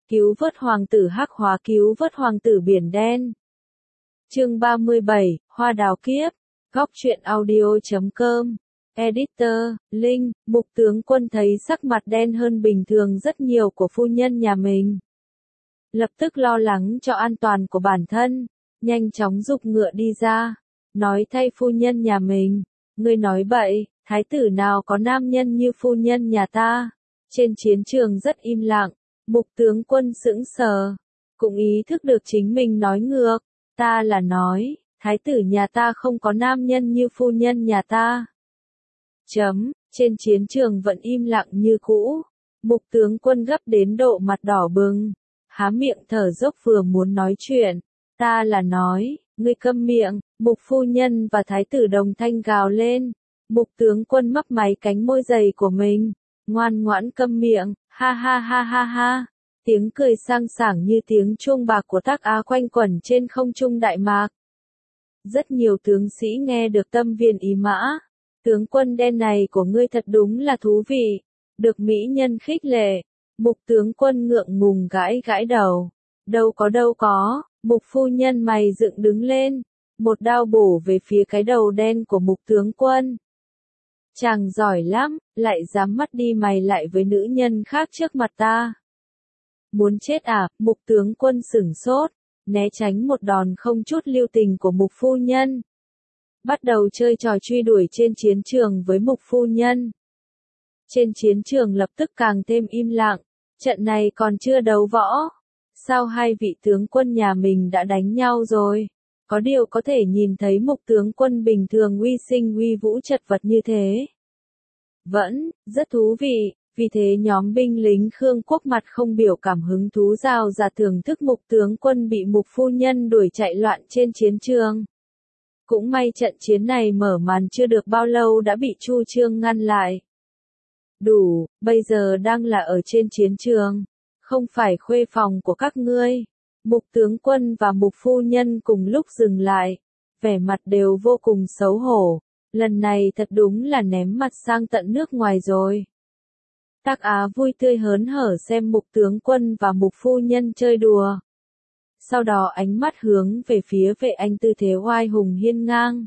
Cứu vớt hoàng tử Hắc Hóa, cứu vớt hoàng tử Biển Đen. Chương 37, Hoa Đào Kiếp. Góc truyện audio.com. Editor, Linh. Mục tướng quân thấy sắc mặt đen hơn bình thường rất nhiều của phu nhân nhà mình. Lập tức lo lắng cho an toàn của bản thân, nhanh chóng giục ngựa đi ra, nói thay phu nhân nhà mình, ngươi nói bậy, thái tử nào có nam nhân như phu nhân nhà ta. Trên chiến trường rất im lặng, mục tướng quân sững sờ, cũng ý thức được chính mình nói ngược, ta là nói, thái tử nhà ta không có nam nhân như phu nhân nhà ta. Trên chiến trường vẫn im lặng như cũ, mục tướng quân gấp đến độ mặt đỏ bừng, há miệng thở dốc vừa muốn nói chuyện, ta là nói, ngươi câm miệng, mục phu nhân và thái tử đồng thanh gào lên, mục tướng quân mấp máy cánh môi dày của mình, ngoan ngoãn câm miệng, ha ha ha ha ha, tiếng cười sang sảng như tiếng chuông bạc của Tác Á quanh quẩn trên không trung Đại Mạc. Rất nhiều tướng sĩ nghe được tâm viên ý mã, tướng quân đen này của ngươi thật đúng là thú vị, được mỹ nhân khích lệ, mục tướng quân ngượng ngùng gãi gãi đầu, đâu có, mục phu nhân mày dựng đứng lên, một đao bổ về phía cái đầu đen của mục tướng quân. Chàng giỏi lắm, lại dám mắt đi mày lại với nữ nhân khác trước mặt ta. Muốn chết à, mục tướng quân sửng sốt, né tránh một đòn không chút lưu tình của mục phu nhân. Bắt đầu chơi trò truy đuổi trên chiến trường với mục phu nhân. Trên chiến trường lập tức càng thêm im lặng, trận này còn chưa đấu võ. Sao hai vị tướng quân nhà mình đã đánh nhau rồi? Có điều có thể nhìn thấy mục tướng quân bình thường uy sinh uy vũ chật vật như thế. Vẫn, rất thú vị, vì thế nhóm binh lính Khương Quốc mặt không biểu cảm hứng thú rào ra thưởng thức mục tướng quân bị mục phu nhân đuổi chạy loạn trên chiến trường. Cũng may trận chiến này mở màn chưa được bao lâu đã bị Chu Chương ngăn lại. Đủ, bây giờ đang là ở trên chiến trường, không phải khuê phòng của các ngươi. Mục tướng quân và mục phu nhân cùng lúc dừng lại, vẻ mặt đều vô cùng xấu hổ, lần này thật đúng là ném mặt sang tận nước ngoài rồi. Tác Á vui tươi hớn hở xem mục tướng quân và mục phu nhân chơi đùa. Sau đó ánh mắt hướng về phía vệ anh tư thế oai hùng hiên ngang.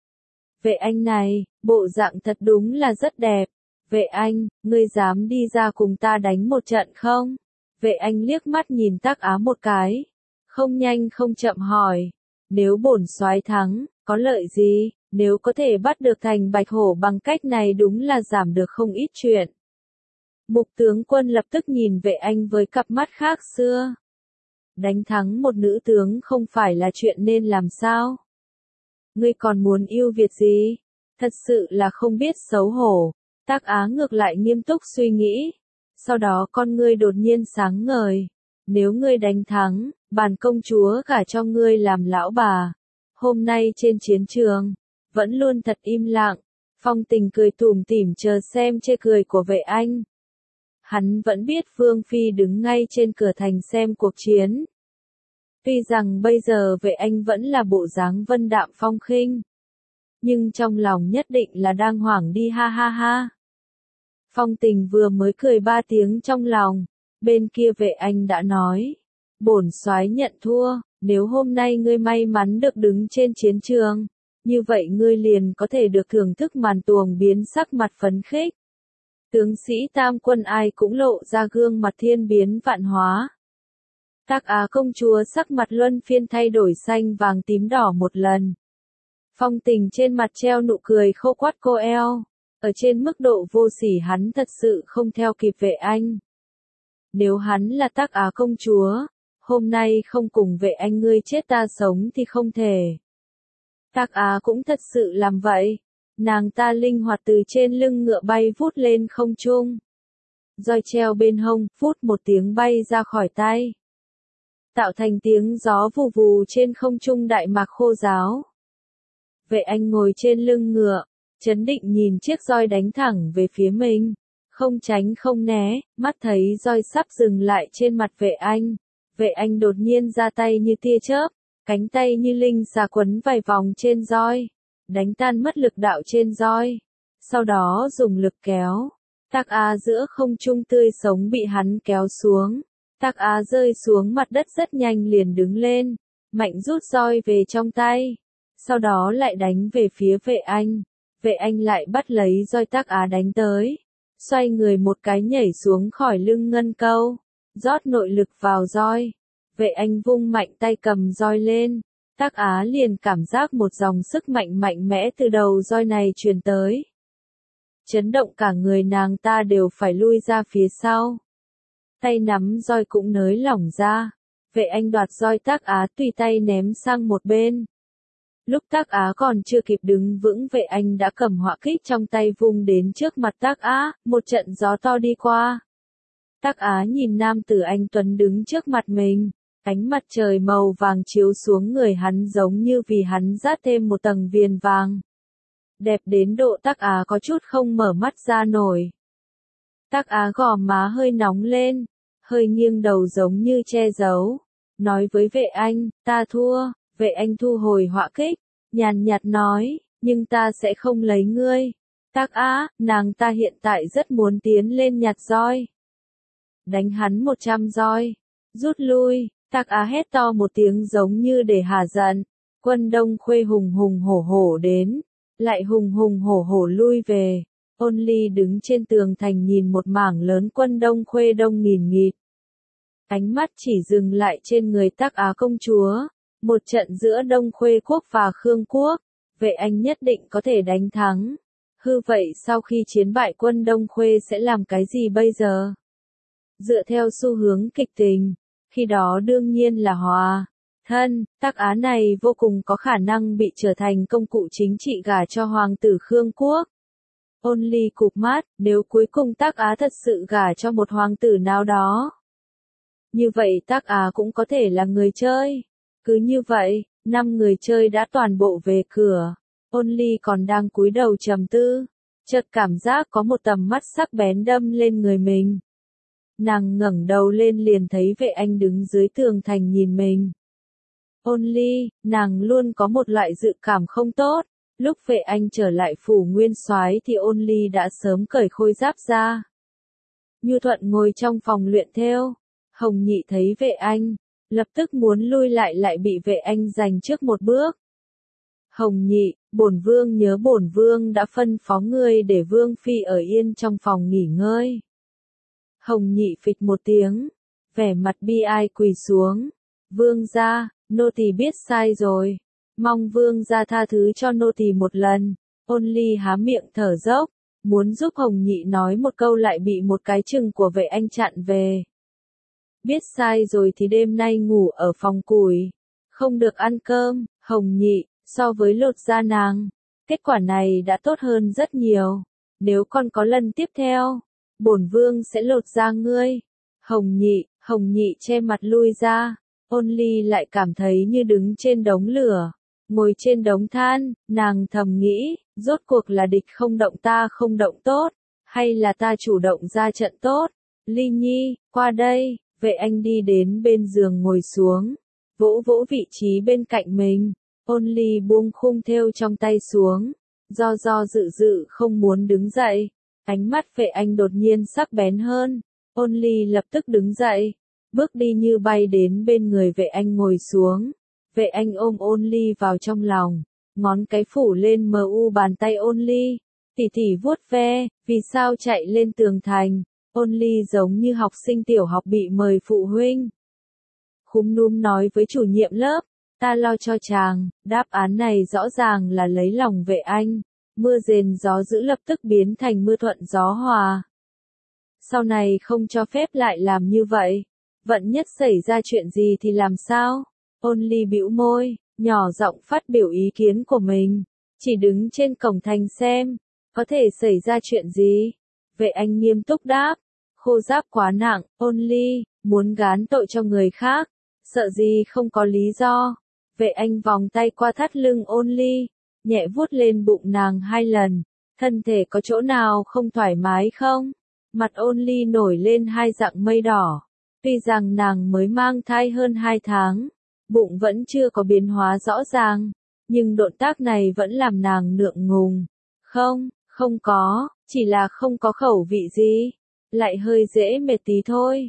Vệ anh này, bộ dạng thật đúng là rất đẹp. Vệ anh, ngươi dám đi ra cùng ta đánh một trận không? Vệ anh liếc mắt nhìn Tác Á một cái. Không nhanh không chậm hỏi. Nếu bổn soái thắng, có lợi gì? Nếu có thể bắt được Thành Bạch Hổ bằng cách này đúng là giảm được không ít chuyện. Mục tướng quân lập tức nhìn vệ anh với cặp mắt khác xưa. Đánh thắng một nữ tướng không phải là chuyện nên làm sao? Ngươi còn muốn yêu Việt gì? Thật sự là không biết xấu hổ. Tác Á ngược lại nghiêm túc suy nghĩ. Sau đó con ngươi đột nhiên sáng ngời. Nếu ngươi đánh thắng, bản công chúa gả cho ngươi làm lão bà. Hôm nay trên chiến trường, vẫn luôn thật im lặng. Phong Tình cười tủm tỉm chờ xem chê cười của vệ anh. Hắn vẫn biết Vương Phi đứng ngay trên cửa thành xem cuộc chiến. Tuy rằng bây giờ vệ anh vẫn là bộ dáng vân đạm phong khinh. Nhưng trong lòng nhất định là đang hoảng đi ha ha ha. Phong Tình vừa mới cười 3 tiếng trong lòng, bên kia vệ anh đã nói. Bổn soái nhận thua, nếu hôm nay ngươi may mắn được đứng trên chiến trường, như vậy ngươi liền có thể được thưởng thức màn tuồng biến sắc mặt phấn khích. Tướng sĩ tam quân ai cũng lộ ra gương mặt thiên biến vạn hóa. Tác Á công chúa sắc mặt luân phiên thay đổi xanh vàng tím đỏ một lần. Phong Tình trên mặt treo nụ cười khô quắt cô eo. Ở trên mức độ vô sỉ hắn thật sự không theo kịp vệ anh. Nếu hắn là Tác Á công chúa, hôm nay không cùng vệ anh ngươi chết ta sống thì không thể. Tác Á cũng thật sự làm vậy. Nàng ta linh hoạt từ trên lưng ngựa bay vút lên không trung. Roi treo bên hông, phút một tiếng bay ra khỏi tay. Tạo thành tiếng gió vù vù trên không trung Đại Mạc khô ráo. Vệ anh ngồi trên lưng ngựa, trấn định nhìn chiếc roi đánh thẳng về phía mình. Không tránh không né, mắt thấy roi sắp dừng lại trên mặt vệ anh. Vệ anh đột nhiên ra tay như tia chớp, cánh tay như linh xà quấn vài vòng trên roi. Đánh tan mất lực đạo trên roi. Sau đó dùng lực kéo. Tác Á giữa không trung tươi sống bị hắn kéo xuống. Tắc Á rơi xuống mặt đất rất nhanh liền đứng lên, mạnh rút roi về trong tay, sau đó lại đánh về phía vệ anh. Vệ anh lại bắt lấy roi Tắc Á đánh tới, xoay người một cái nhảy xuống khỏi lưng ngân câu, rót nội lực vào roi. Vệ anh vung mạnh tay cầm roi lên, Tắc Á liền cảm giác một dòng sức mạnh mạnh mẽ từ đầu roi này truyền tới. Chấn động cả người nàng ta đều phải lui ra phía sau. Tay nắm roi cũng nới lỏng ra. Vệ anh đoạt roi Tắc Á tùy tay ném sang một bên. Lúc Tắc Á còn chưa kịp đứng vững, vệ anh đã cầm họa kích trong tay vung đến trước mặt Tắc Á, một trận gió to đi qua. Tắc Á nhìn nam tử anh tuấn đứng trước mặt mình, ánh mặt trời màu vàng chiếu xuống người hắn giống như vì hắn dát thêm một tầng viền vàng. Đẹp đến độ Tắc Á có chút không mở mắt ra nổi. Tắc Á gò má hơi nóng lên, hơi nghiêng đầu giống như che giấu, nói với vệ anh, ta thua. Vệ anh thu hồi họa kích, nhàn nhạt nói, nhưng ta sẽ không lấy ngươi. Tắc Á, nàng ta hiện tại rất muốn tiến lên nhặt roi. Đánh hắn 100 roi. Rút lui, Tắc Á hét to một tiếng giống như để hả giận. Quân Đông Khuê hùng hùng hổ hổ đến, lại hùng hùng hổ hổ lui về. Ôn Ly đứng trên tường thành nhìn một mảng lớn quân Đông Khuê đông nghìn nghịt. Ánh mắt chỉ dừng lại trên người Tắc Á công chúa. Một trận giữa Đông Khuê quốc và Khương quốc, vệ anh nhất định có thể đánh thắng. Hư vậy sau khi chiến bại quân Đông Khuê sẽ làm cái gì bây giờ? Dựa theo xu hướng kịch tình, khi đó đương nhiên là hòa thân. Tắc Á này vô cùng có khả năng bị trở thành công cụ chính trị gả cho hoàng tử Khương quốc. Ôn Ly cụp mắt, nếu cuối cùng Tắc Á thật sự gả cho một hoàng tử nào đó, như vậy Tắc Á cũng có thể là người chơi. Cứ như vậy, 5 người chơi đã toàn bộ về cửa. Ôn Ly còn đang cúi đầu trầm tư, chợt cảm giác có một tầm mắt sắc bén đâm lên người mình. Nàng ngẩng đầu lên liền thấy vệ anh đứng dưới tường thành nhìn mình. Ôn Ly, nàng luôn có một loại dự cảm không tốt. Lúc vệ anh trở lại phủ nguyên soái thì Ôn Ly đã sớm cởi khôi giáp ra. Nhu Thuận ngồi trong phòng luyện thêu. Hồng Nhị thấy vệ anh, lập tức muốn lui lại bị vệ anh giành trước một bước. Hồng Nhị, bổn vương nhớ bổn vương đã phân phó ngươi để vương phi ở yên trong phòng nghỉ ngơi. Hồng Nhị phịch một tiếng, vẻ mặt bi ai quỳ xuống. Vương gia, nô tỳ biết sai rồi. Mong vương gia tha thứ cho nô tỳ một lần. Ôn Ly há miệng thở dốc, muốn giúp Hồng Nhị nói một câu lại bị một cái chừng của vệ anh chặn về. Biết sai rồi thì đêm nay ngủ ở phòng củi, không được ăn cơm. Hồng Nhị, so với lột da nàng, kết quả này đã tốt hơn rất nhiều. Nếu còn có lần tiếp theo, bổn vương sẽ lột da ngươi. Hồng Nhị che mặt lui ra. Ôn Ly lại cảm thấy như đứng trên đống lửa, ngồi trên đống than. Nàng thầm nghĩ, rốt cuộc là địch không động ta không động tốt, hay là ta chủ động ra trận tốt. Ly Nhi, qua đây. Vệ anh đi đến bên giường ngồi xuống, vỗ vỗ vị trí bên cạnh mình. Ôn Ly buông khung thêu trong tay xuống, do dự không muốn đứng dậy. Ánh mắt vệ anh đột nhiên sắc bén hơn. Ôn Ly lập tức đứng dậy, bước đi như bay đến bên người vệ anh ngồi xuống. Vệ anh ôm Ôn Ly vào trong lòng, ngón cái phủ lên mờ u bàn tay Ôn Ly. Tỉ tỉ vuốt ve, vì sao chạy lên tường thành? Ôn Ly giống như học sinh tiểu học bị mời phụ huynh. Khúm núm nói với chủ nhiệm lớp, ta lo cho chàng. Đáp án này rõ ràng là lấy lòng vệ anh. Mưa rền gió dữ lập tức biến thành mưa thuận gió hòa. Sau này không cho phép lại làm như vậy. Vận nhất xảy ra chuyện gì thì làm sao? Ôn Ly bĩu môi, nhỏ giọng phát biểu ý kiến của mình. Chỉ đứng trên cổng thành xem, có thể xảy ra chuyện gì? Vệ anh nghiêm túc đáp, khô giáp quá nặng. Ôn Ly, muốn gán tội cho người khác, sợ gì không có lý do. Vệ anh vòng tay qua thắt lưng Ôn Ly, nhẹ vuốt lên bụng nàng 2 lần. Thân thể có chỗ nào không thoải mái không? Mặt Ôn Ly nổi lên 2 dặng mây đỏ. Tuy rằng nàng mới mang thai hơn 2 tháng, bụng vẫn chưa có biến hóa rõ ràng, nhưng động tác này vẫn làm nàng ngượng ngùng. Không có, chỉ là không có khẩu vị gì, lại hơi dễ mệt tí thôi.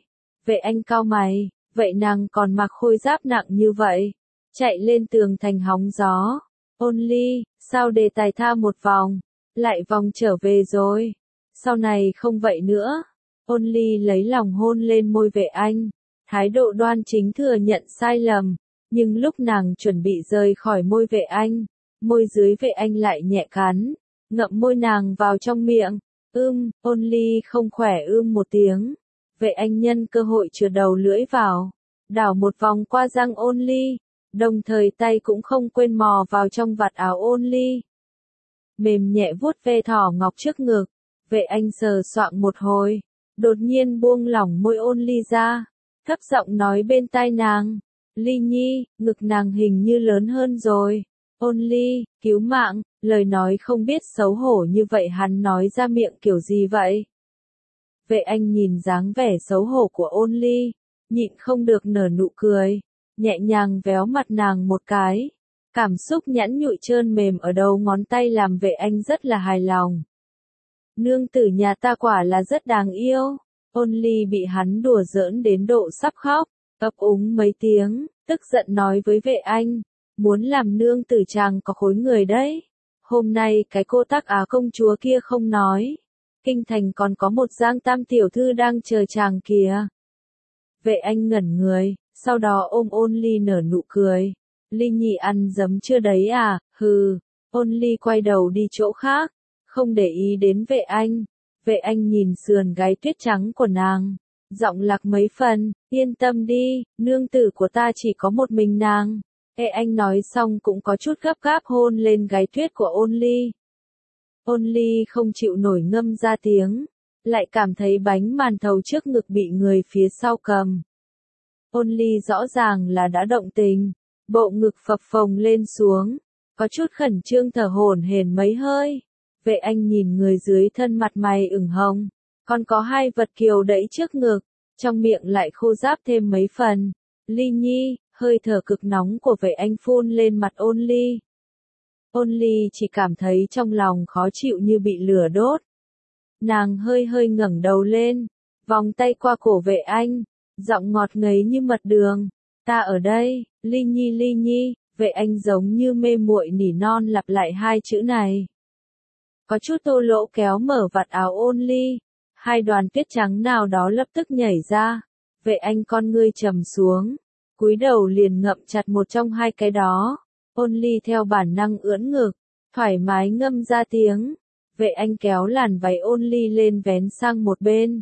Vệ Anh cau mày, vậy nàng còn mặc khôi giáp nặng như vậy, chạy lên tường thành hóng gió. Ôn Ly, sao đề tài tha một vòng, lại vòng trở về rồi, sau này không vậy nữa. Ôn Ly lấy lòng hôn lên môi Vệ Anh, thái độ đoan chính thừa nhận sai lầm, nhưng lúc nàng chuẩn bị rời khỏi môi Vệ Anh, môi dưới Vệ Anh lại nhẹ cắn, ngậm môi nàng vào trong miệng. Ôn Ly không khỏe một tiếng. Vệ Anh nhân cơ hội chừa đầu lưỡi vào, đảo một vòng qua răng Ôn Ly, đồng thời tay cũng không quên mò vào trong vạt áo Ôn Ly. Mềm nhẹ vuốt ve thỏ ngọc trước ngực, Vệ Anh sờ soạng một hồi, đột nhiên buông lỏng môi Ôn Ly ra, thấp giọng nói bên tai nàng, Ly Nhi, ngực nàng hình như lớn hơn rồi. Ôn Ly, cứu mạng, lời nói không biết xấu hổ như vậy hắn nói ra miệng kiểu gì vậy? Vệ Anh nhìn dáng vẻ xấu hổ của Ôn Ly, nhịn không được nở nụ cười, nhẹ nhàng véo mặt nàng một cái. Cảm xúc nhẵn nhụi trơn mềm ở đầu ngón tay làm Vệ Anh rất là hài lòng. Nương tử nhà ta quả là rất đáng yêu. Ôn Ly bị hắn đùa giỡn đến độ sắp khóc, ấp úng mấy tiếng, tức giận nói với Vệ Anh, muốn làm nương tử chàng có khối người đấy. Hôm nay cái cô Tắc Á công chúa kia không nói, kinh thành còn có một Giang Tam tiểu thư đang chờ chàng kìa. Vệ Anh ngẩn người, sau đó ôm Ôn Ly nở nụ cười. Ly Nhi ăn dấm chưa đấy à, hừ. Ôn Ly quay đầu đi chỗ khác, không để ý đến Vệ Anh. Vệ Anh nhìn sườn gáy tuyết trắng của nàng, giọng lạc mấy phần, yên tâm đi, nương tử của ta chỉ có một mình nàng. Anh nói xong cũng có chút gấp gáp hôn lên gáy tuyết của Ôn Ly. Ôn Ly không chịu nổi ngâm ra tiếng, lại cảm thấy bánh màn thầu trước ngực bị người phía sau cầm. Ôn Ly rõ ràng là đã động tình, bộ ngực phập phồng lên xuống, có chút khẩn trương thở hổn hển mấy hơi. Vệ Anh nhìn người dưới thân mặt mày ửng hồng, còn có hai vật kiều đẫy trước ngực, trong miệng lại khô ráp thêm mấy phần. Ly Nhi, hơi thở cực nóng của Vệ Anh phun lên mặt Ôn Ly. Ôn Ly chỉ cảm thấy trong lòng khó chịu như bị lửa đốt. Nàng hơi hơi ngẩng đầu lên, vòng tay qua cổ Vệ Anh, giọng ngọt ngấy như mật đường. Ta ở đây, Ly Nhi Ly Nhi. Vệ Anh giống như mê muội nỉ non lặp lại hai chữ này. Có chút tô lỗ kéo mở vạt áo Ôn Ly, hai đoàn tuyết trắng nào đó lập tức nhảy ra. Vệ Anh con ngươi trầm xuống, cúi đầu liền ngậm chặt một trong hai cái đó. Ôn Ly theo bản năng ưỡn ngực, thoải mái ngâm ra tiếng. Vệ Anh kéo làn váy Ôn Ly lên vén sang một bên.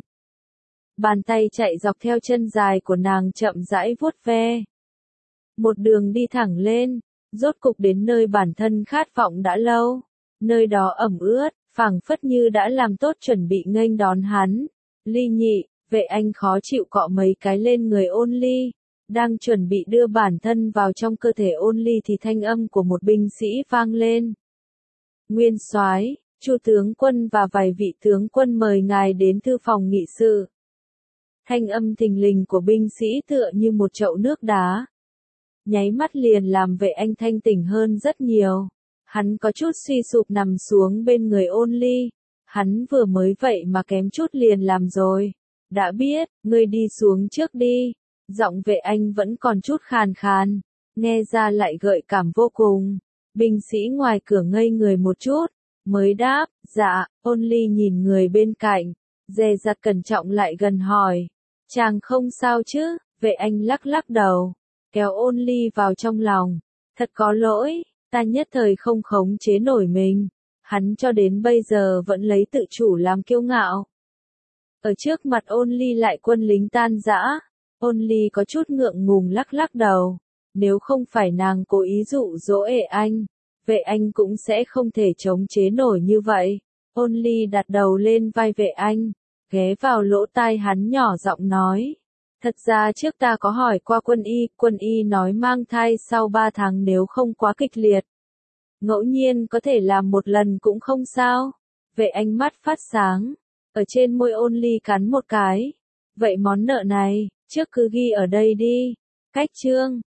Bàn tay chạy dọc theo chân dài của nàng chậm rãi vuốt ve. Một đường đi thẳng lên, rốt cục đến nơi bản thân khát vọng đã lâu. Nơi đó ẩm ướt, phảng phất như đã làm tốt chuẩn bị nghênh đón hắn. Ly Nhị, Vệ Anh khó chịu cọ mấy cái lên người Ôn Ly, đang chuẩn bị đưa bản thân vào trong cơ thể Ôn Ly thì thanh âm của một binh sĩ vang lên. Nguyên soái, Chu tướng quân và vài vị tướng quân mời ngài đến thư phòng nghị sự. Thanh âm thình lình của binh sĩ tựa như một chậu nước đá, nháy mắt liền làm Vệ Anh thanh tỉnh hơn rất nhiều. Hắn có chút suy sụp nằm xuống bên người Ôn Ly. Hắn vừa mới vậy mà kém chút liền làm rồi. Đã biết, ngươi đi xuống trước đi. Giọng Vệ Anh vẫn còn chút khàn khàn, nghe ra lại gợi cảm vô cùng. Binh sĩ ngoài cửa ngây người một chút, mới đáp, dạ. Ôn Ly nhìn người bên cạnh, dè dặt cẩn trọng lại gần hỏi, chàng không sao chứ? Vệ Anh lắc lắc đầu, kéo Ôn Ly vào trong lòng. Thật có lỗi, ta nhất thời không khống chế nổi mình. Hắn cho đến bây giờ vẫn lấy tự chủ làm kiêu ngạo. Ở trước mặt Ôn Ly lại quân lính tan rã. Ôn Ly có chút ngượng ngùng lắc lắc đầu. Nếu không phải nàng cố ý dụ dỗ anh, Vệ Anh cũng sẽ không thể chống chế nổi như vậy. Ôn Ly đặt đầu lên vai Vệ Anh, ghé vào lỗ tai hắn nhỏ giọng nói. Thật ra trước ta có hỏi qua quân y nói mang thai sau 3 tháng nếu không quá kịch liệt. Ngẫu nhiên có thể làm một lần cũng không sao. Vệ Anh mắt phát sáng, ở trên môi Ôn Ly cắn một cái. Vậy món nợ này, trước cứ ghi ở đây đi. Cách chương